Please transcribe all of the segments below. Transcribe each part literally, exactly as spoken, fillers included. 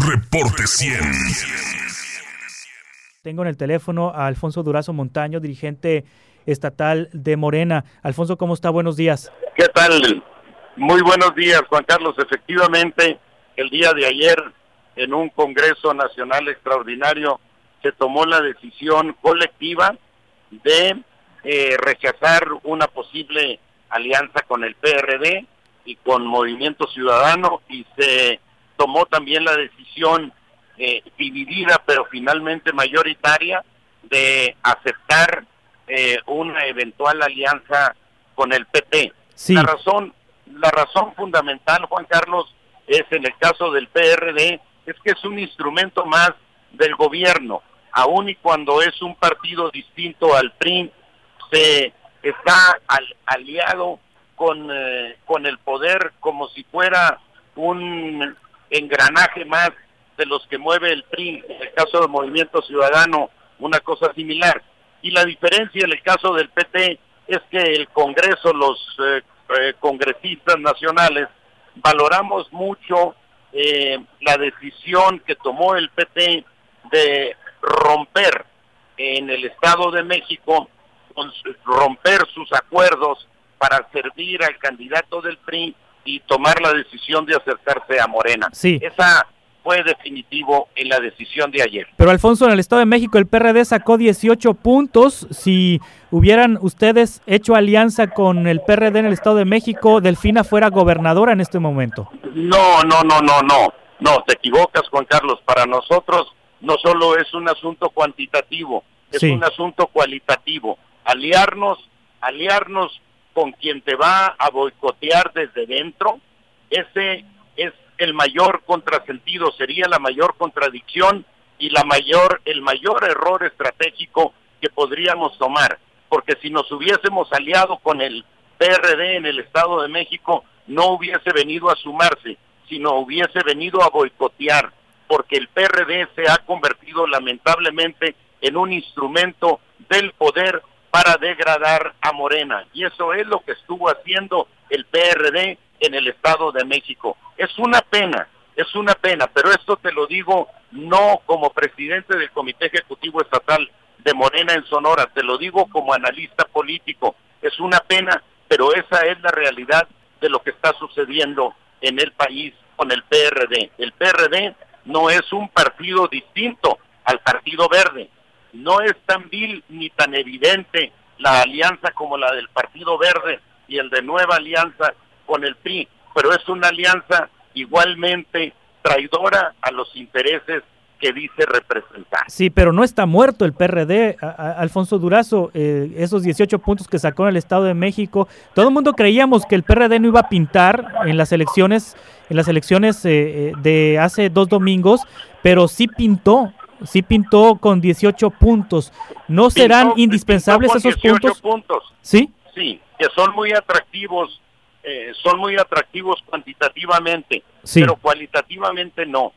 Reporte cien. Tengo en el teléfono a Alfonso Durazo Montaño, dirigente estatal de Morena. Alfonso, ¿cómo está? Buenos días. ¿Qué tal? Muy buenos días, Juan Carlos. Efectivamente, el día de ayer, en un Congreso Nacional Extraordinario, se tomó la decisión colectiva de eh, rechazar una posible alianza con el P R D y con Movimiento Ciudadano, y se tomó también la decisión eh, dividida, pero finalmente mayoritaria, de aceptar eh, una eventual alianza con el P T. Sí. La razón, la razón fundamental, Juan Carlos, es en el caso del P R D, es que es un instrumento más del gobierno, aun y cuando es un partido distinto al P R I, se está al, aliado con, eh, con el poder como si fuera un engranaje más de los que mueve el P R I. En el caso del Movimiento Ciudadano, una cosa similar. Y la diferencia en el caso del P T es que el Congreso, los eh, eh, congresistas nacionales, valoramos mucho eh, la decisión que tomó el P T de romper en el Estado de México, con, romper sus acuerdos para servir al candidato del P R I y tomar la decisión de acercarse a Morena. Sí. Esa fue definitivo en la decisión de ayer. Pero Alfonso, en el Estado de México el P R D sacó dieciocho puntos. Si hubieran ustedes hecho alianza con el P R D en el Estado de México, Delfina fuera gobernadora en este momento. No, no, no, no, no. No, te equivocas, Juan Carlos. Para nosotros no solo es un asunto cuantitativo, es sí. un asunto cualitativo. Aliarnos, aliarnos con quien te va a boicotear desde dentro, ese es el mayor contrasentido, sería la mayor contradicción y la mayor, el mayor error estratégico que podríamos tomar, porque si nos hubiésemos aliado con el P R D en el Estado de México, no hubiese venido a sumarse, sino hubiese venido a boicotear, porque el P R D se ha convertido lamentablemente en un instrumento del poder para degradar a Morena, y eso es lo que estuvo haciendo el P R D en el Estado de México. Es una pena, es una pena, pero esto te lo digo no como presidente del Comité Ejecutivo Estatal de Morena en Sonora, te lo digo como analista político. Es una pena, pero esa es la realidad de lo que está sucediendo en el país con el P R D. El P R D no es un partido distinto al Partido Verde. No es tan vil ni tan evidente la alianza como la del Partido Verde y el de Nueva Alianza con el P R I, pero es una alianza igualmente traidora a los intereses que dice representar. Sí, pero no está muerto el P R D, a, a, Alfonso Durazo, eh, esos dieciocho puntos que sacó en el Estado de México, todo el mundo creíamos que el P R D no iba a pintar en las elecciones, en las elecciones eh, de hace dos domingos, pero sí pintó, sí pintó con dieciocho puntos. ¿No pintó, serán indispensables esos puntos? puntos? Sí. Sí, que son muy atractivos. Eh, son muy atractivos cuantitativamente, sí. pero cualitativamente no.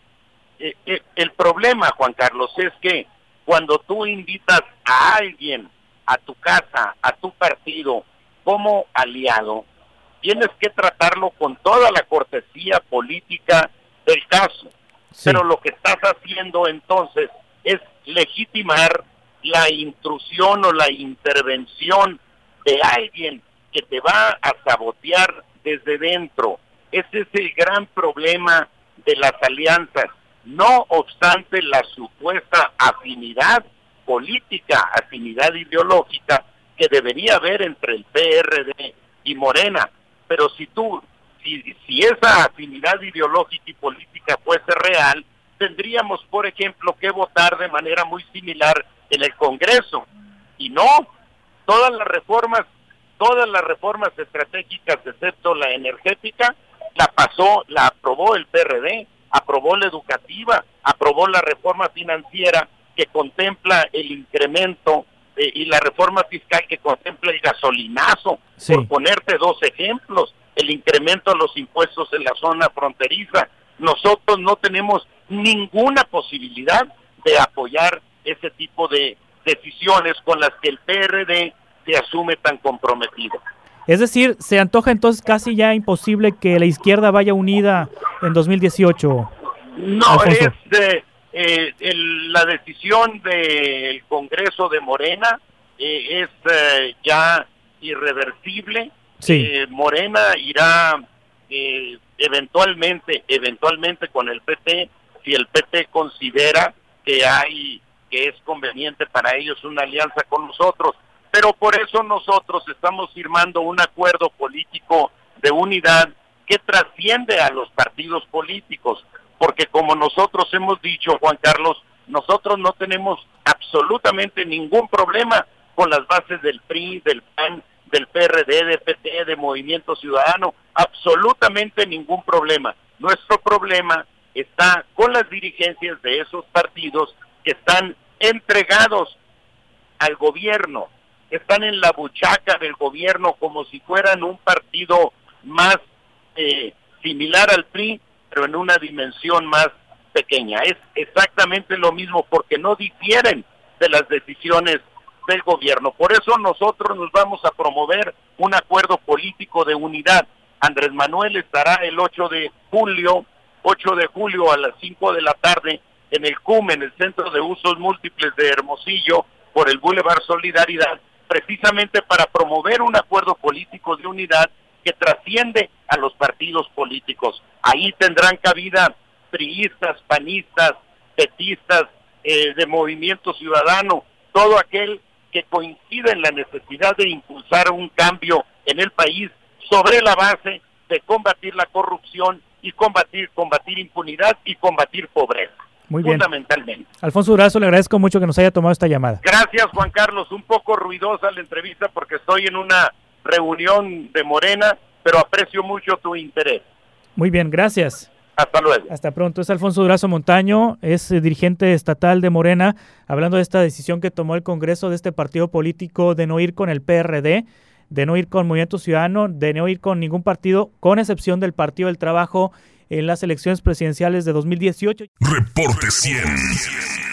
Eh, eh, el problema, Juan Carlos, es que cuando tú invitas a alguien a tu casa, a tu partido, como aliado, tienes que tratarlo con toda la cortesía política del caso. Sí. Pero lo que estás haciendo entonces es legitimar la intrusión o la intervención de alguien que te va a sabotear desde dentro. Ese es el gran problema de las alianzas. No obstante la supuesta afinidad política, afinidad ideológica que debería haber entre el P R D y Morena. Pero si tú, si, si esa afinidad ideológica y política fuese real, tendríamos, por ejemplo, que votar de manera muy similar en el Congreso. Y no, todas las reformas Todas las reformas estratégicas, excepto la energética, la pasó, la aprobó el P R D, aprobó la educativa, aprobó la reforma financiera que contempla el incremento eh, y la reforma fiscal que contempla el gasolinazo, sí. por ponerte dos ejemplos, el incremento de los impuestos en la zona fronteriza. Nosotros no tenemos ninguna posibilidad de apoyar ese tipo de decisiones con las que el P R D se asume tan comprometido. Es decir, se antoja entonces casi ya imposible que la izquierda vaya unida en dos mil dieciocho. No, Alfonso. es de, eh, el, la decisión del Congreso de Morena eh, es eh, ya irreversible. Sí. Eh, Morena irá eh, eventualmente, eventualmente con el P T, si el P T considera que hay, que es conveniente para ellos una alianza con nosotros. Pero por eso nosotros estamos firmando un acuerdo político de unidad que trasciende a los partidos políticos, porque como nosotros hemos dicho, Juan Carlos, nosotros no tenemos absolutamente ningún problema con las bases del P R I, del P A N, del P R D, del P T, de Movimiento Ciudadano, absolutamente ningún problema. Nuestro problema está con las dirigencias de esos partidos que están entregados al gobierno, están en la buchaca del gobierno como si fueran un partido más eh, similar al P R I, pero en una dimensión más pequeña. Es exactamente lo mismo porque no difieren de las decisiones del gobierno. Por eso nosotros nos vamos a promover un acuerdo político de unidad. Andrés Manuel estará el ocho de julio, ocho de julio a las cinco de la tarde en el C U M, en el Centro de Usos Múltiples de Hermosillo, por el Boulevard Solidaridad, precisamente para promover un acuerdo político de unidad que trasciende a los partidos políticos. Ahí tendrán cabida priistas, panistas, petistas, eh, de Movimiento Ciudadano, todo aquel que coincide en la necesidad de impulsar un cambio en el país sobre la base de combatir la corrupción y combatir, combatir impunidad y combatir pobreza. Muy bien. Fundamentalmente. Alfonso Durazo, le agradezco mucho que nos haya tomado esta llamada. Gracias, Juan Carlos. Un poco ruidosa la entrevista porque estoy en una reunión de Morena, pero aprecio mucho tu interés. Muy bien, gracias. Hasta luego. Hasta pronto. Es Alfonso Durazo Montaño, es eh, dirigente estatal de Morena, hablando de esta decisión que tomó el Congreso de este partido político de no ir con el P R D, de no ir con Movimiento Ciudadano, de no ir con ningún partido, con excepción del Partido del Trabajo en las elecciones presidenciales de dos mil dieciocho. Reporte cien.